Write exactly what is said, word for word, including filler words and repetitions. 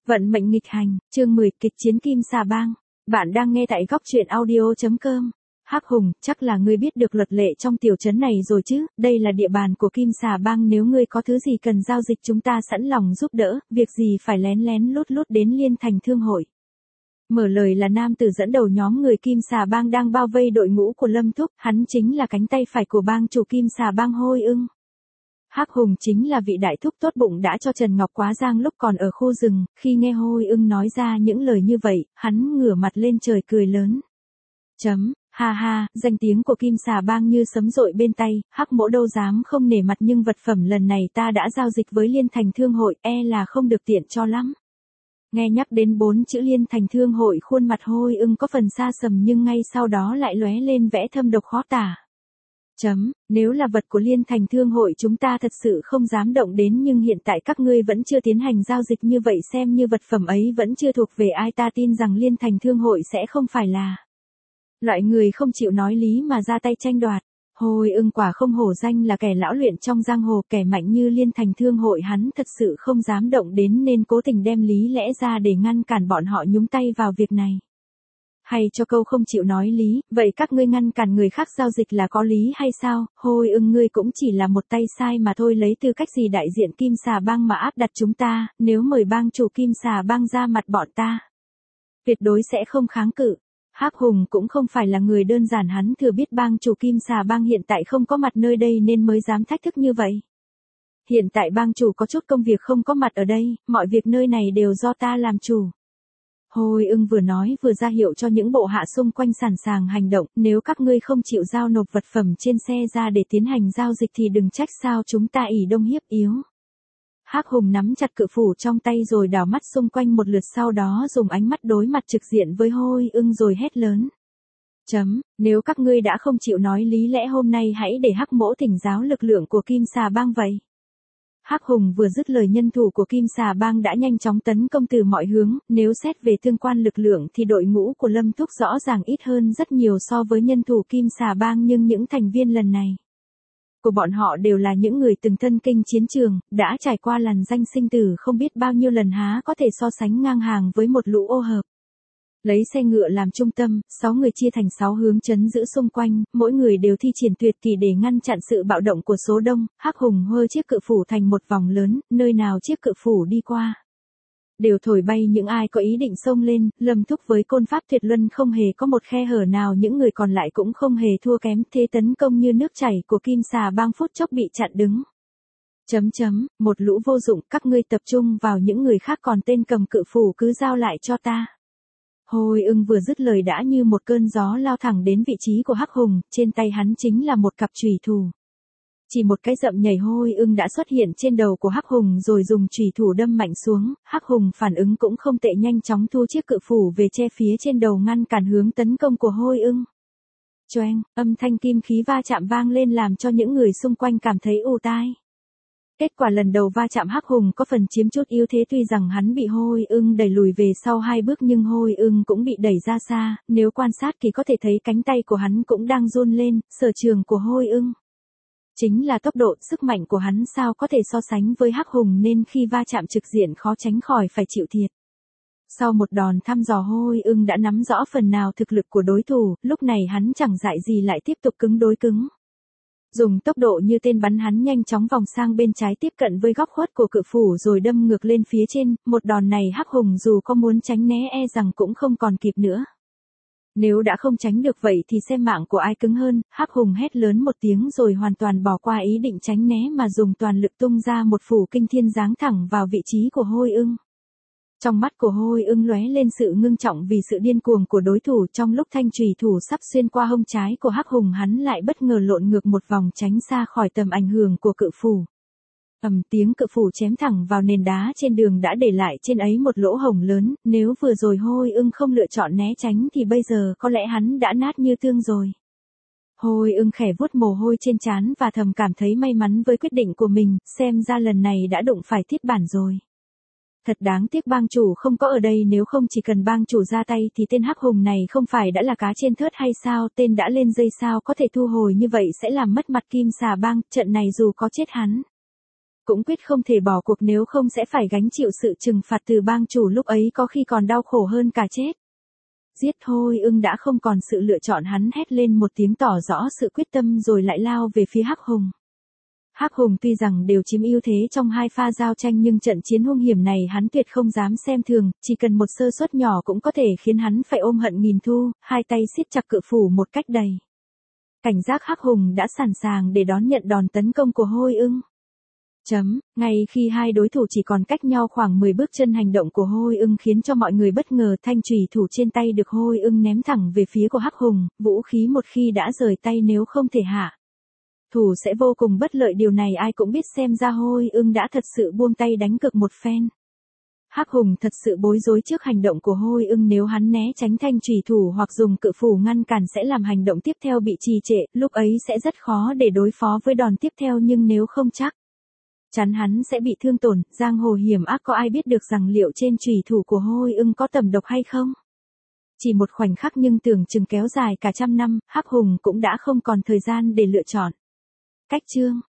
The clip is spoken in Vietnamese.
Vận mệnh nghịch hành, chương mười, kịch chiến Kim Xà Bang. Bạn đang nghe tại góc truyện audio chấm com. Hắc Hùng, chắc là ngươi biết được luật lệ trong tiểu trấn này rồi chứ, đây là địa bàn của Kim Xà Bang, nếu ngươi có thứ gì cần giao dịch chúng ta sẵn lòng giúp đỡ, việc gì phải lén lén lút lút đến Liên Thành Thương hội. Mở lời là nam tử dẫn đầu nhóm người Kim Xà Bang đang bao vây đội ngũ của Lâm Thúc, hắn chính là cánh tay phải của bang chủ Kim Xà Bang Hôi Ưng. Hắc Hùng chính là vị đại thúc tốt bụng đã cho Trần Ngọc Quá giang lúc còn ở khu rừng, khi nghe Hôi Ưng nói ra những lời như vậy, hắn ngửa mặt lên trời cười lớn. Chấm, ha ha, danh tiếng của Kim Xà Bang như sấm dội bên tay, Hắc Mỗ đâu dám không nể mặt, nhưng vật phẩm lần này ta đã giao dịch với Liên Thành Thương hội, e là không được tiện cho lắm. Nghe nhắc đến bốn chữ Liên Thành Thương hội, khuôn mặt Hôi Ưng có phần xa sầm nhưng ngay sau đó lại lóe lên vẻ thâm độc khó tả. Chấm, nếu là vật của Liên Thành Thương hội chúng ta thật sự không dám động đến, nhưng hiện tại các ngươi vẫn chưa tiến hành giao dịch, như vậy xem như vật phẩm ấy vẫn chưa thuộc về ai, ta tin rằng Liên Thành Thương hội sẽ không phải là loại người không chịu nói lý mà ra tay tranh đoạt. Hôi Ưng quả không hổ danh là kẻ lão luyện trong giang hồ, kẻ mạnh như Liên Thành Thương hội hắn thật sự không dám động đến nên cố tình đem lý lẽ ra để ngăn cản bọn họ nhúng tay vào việc này. Hay cho câu không chịu nói lý, vậy các ngươi ngăn cản người khác giao dịch là có lý hay sao? Hôi Ưng, ngươi cũng chỉ là một tay sai mà thôi, lấy tư cách gì đại diện Kim Xà Bang mà áp đặt chúng ta, nếu mời bang chủ Kim Xà Bang ra mặt bọn ta, tuyệt đối sẽ không kháng cự. Hắc Hùng cũng không phải là người đơn giản, hắn thừa biết bang chủ Kim Xà Bang hiện tại không có mặt nơi đây nên mới dám thách thức như vậy. Hiện tại bang chủ có chút công việc không có mặt ở đây, mọi việc nơi này đều do ta làm chủ. Hôi Ưng vừa nói vừa ra hiệu cho những bộ hạ xung quanh sẵn sàng hành động, nếu các ngươi không chịu giao nộp vật phẩm trên xe ra để tiến hành giao dịch thì đừng trách sao chúng ta ỷ đông hiếp yếu. Hắc Hùng nắm chặt cự phủ trong tay rồi đảo mắt xung quanh một lượt, sau đó dùng ánh mắt đối mặt trực diện với Hôi Ưng rồi hét lớn. Chấm, nếu các ngươi đã không chịu nói lý lẽ hôm nay hãy để Hắc Mỗ thỉnh giáo lực lượng của Kim Xà Bang vậy. Hắc Hùng vừa dứt lời, nhân thủ của Kim Xà Bang đã nhanh chóng tấn công từ mọi hướng, nếu xét về tương quan lực lượng thì đội ngũ của Lâm Thúc rõ ràng ít hơn rất nhiều so với nhân thủ Kim Xà Bang, nhưng những thành viên lần này của bọn họ đều là những người từng thân kinh chiến trường, đã trải qua lằn danh sinh tử không biết bao nhiêu lần, há có thể so sánh ngang hàng với một lũ ô hợp. Lấy xe ngựa làm trung tâm, sáu người chia thành sáu hướng trấn giữ xung quanh, mỗi người đều thi triển tuyệt kỹ để ngăn chặn sự bạo động của số đông. Hắc Hùng hơ chiếc cự phủ thành một vòng lớn, nơi nào chiếc cự phủ đi qua đều thổi bay những ai có ý định xông lên. Lâm Thúc với côn pháp tuyệt luân không hề có một khe hở nào, những người còn lại cũng không hề thua kém, thế tấn công như nước chảy của Kim Xà Bang phút chốc bị chặn đứng. Chấm chấm, một lũ vô dụng, các ngươi tập trung vào những người khác, còn tên cầm cự phủ cứ giao lại cho ta. Hôi Ưng vừa dứt lời đã như một cơn gió lao thẳng đến vị trí của Hắc Hùng, trên tay hắn chính là một cặp chùy thủ. Chỉ một cái dậm nhảy, Hôi Ưng đã xuất hiện trên đầu của Hắc Hùng rồi dùng chùy thủ đâm mạnh xuống. Hắc Hùng phản ứng cũng không tệ, nhanh chóng thu chiếc cự phủ về che phía trên đầu ngăn cản hướng tấn công của Hôi Ưng. Choeng, âm thanh kim khí va chạm vang lên làm cho những người xung quanh cảm thấy ù tai. Kết quả lần đầu va chạm Hắc Hùng có phần chiếm chút ưu thế, tuy rằng hắn bị Hôi Ưng đẩy lùi về sau hai bước nhưng Hôi Ưng cũng bị đẩy ra xa, nếu quan sát thì có thể thấy cánh tay của hắn cũng đang run lên. Sở trường của Hôi Ưng chính là tốc độ, sức mạnh của hắn sao có thể so sánh với Hắc Hùng, nên khi va chạm trực diện khó tránh khỏi phải chịu thiệt. Sau một đòn thăm dò, Hôi Ưng đã nắm rõ phần nào thực lực của đối thủ, lúc này hắn chẳng dại gì lại tiếp tục cứng đối cứng. Dùng tốc độ như tên bắn, hắn nhanh chóng vòng sang bên trái tiếp cận với góc khuất của cự phủ rồi đâm ngược lên phía trên. Một đòn này Hắc Hùng dù có muốn tránh né e rằng cũng không còn kịp nữa. Nếu đã không tránh được vậy thì xem mạng của ai cứng hơn. Hắc Hùng hét lớn một tiếng rồi hoàn toàn bỏ qua ý định tránh né mà dùng toàn lực tung ra một phủ kinh thiên giáng thẳng vào vị trí của Hôi Ưng. Trong mắt của Hôi Ưng lóe lên sự ngưng trọng vì sự điên cuồng của đối thủ, trong lúc thanh chùy thủ sắp xuyên qua hông trái của Hắc Hùng, hắn lại bất ngờ lộn ngược một vòng tránh xa khỏi tầm ảnh hưởng của cự phủ. Ầm tiếng cự phủ chém thẳng vào nền đá trên đường đã để lại trên ấy một lỗ hổng lớn, nếu vừa rồi Hôi Ưng không lựa chọn né tránh thì bây giờ có lẽ hắn đã nát như tương rồi. Hôi Ưng khẽ vuốt mồ hôi trên trán và thầm cảm thấy may mắn với quyết định của mình, xem ra lần này đã đụng phải thiết bản rồi. Thật đáng tiếc bang chủ không có ở đây, nếu không chỉ cần bang chủ ra tay thì tên Hắc Hùng này không phải đã là cá trên thớt hay sao, tên đã lên dây sao có thể thu hồi như vậy sẽ làm mất mặt Kim Xà Bang, trận này dù có chết hắn cũng quyết không thể bỏ cuộc nếu không sẽ phải gánh chịu sự trừng phạt từ bang chủ lúc ấy có khi còn đau khổ hơn cả chết. Giết Thôi Ưng đã không còn sự lựa chọn, hắn hét lên một tiếng tỏ rõ sự quyết tâm rồi lại lao về phía Hắc Hùng. Hắc Hùng tuy rằng đều chiếm ưu thế trong hai pha giao tranh nhưng trận chiến hung hiểm này hắn tuyệt không dám xem thường, chỉ cần một sơ suất nhỏ cũng có thể khiến hắn phải ôm hận nghìn thu, hai tay siết chặt cự phủ một cách đầy cảnh giác. Hắc Hùng đã sẵn sàng để đón nhận đòn tấn công của Hôi Ưng. Chấm, ngay khi hai đối thủ chỉ còn cách nhau khoảng mười bước chân, hành động của Hôi Ưng khiến cho mọi người bất ngờ. Thanh chùy thủ trên tay được Hôi Ưng ném thẳng về phía của Hắc Hùng, vũ khí một khi đã rời tay nếu không thể hạ thủ sẽ vô cùng bất lợi, điều này ai cũng biết, xem ra Hôi Ưng đã thật sự buông tay đánh cược một phen. Hắc Hùng thật sự bối rối trước hành động của Hôi Ưng, nếu hắn né tránh thanh chùy thủ hoặc dùng cự phủ ngăn cản sẽ làm hành động tiếp theo bị trì trệ, lúc ấy sẽ rất khó để đối phó với đòn tiếp theo, nhưng nếu không chắc chắn hắn sẽ bị thương tổn. Giang hồ hiểm ác, có ai biết được rằng liệu trên chùy thủ của Hôi Ưng có tầm độc hay không? Chỉ một khoảnh khắc nhưng tưởng chừng kéo dài cả trăm năm, Hắc Hùng cũng đã không còn thời gian để lựa chọn. Cách chương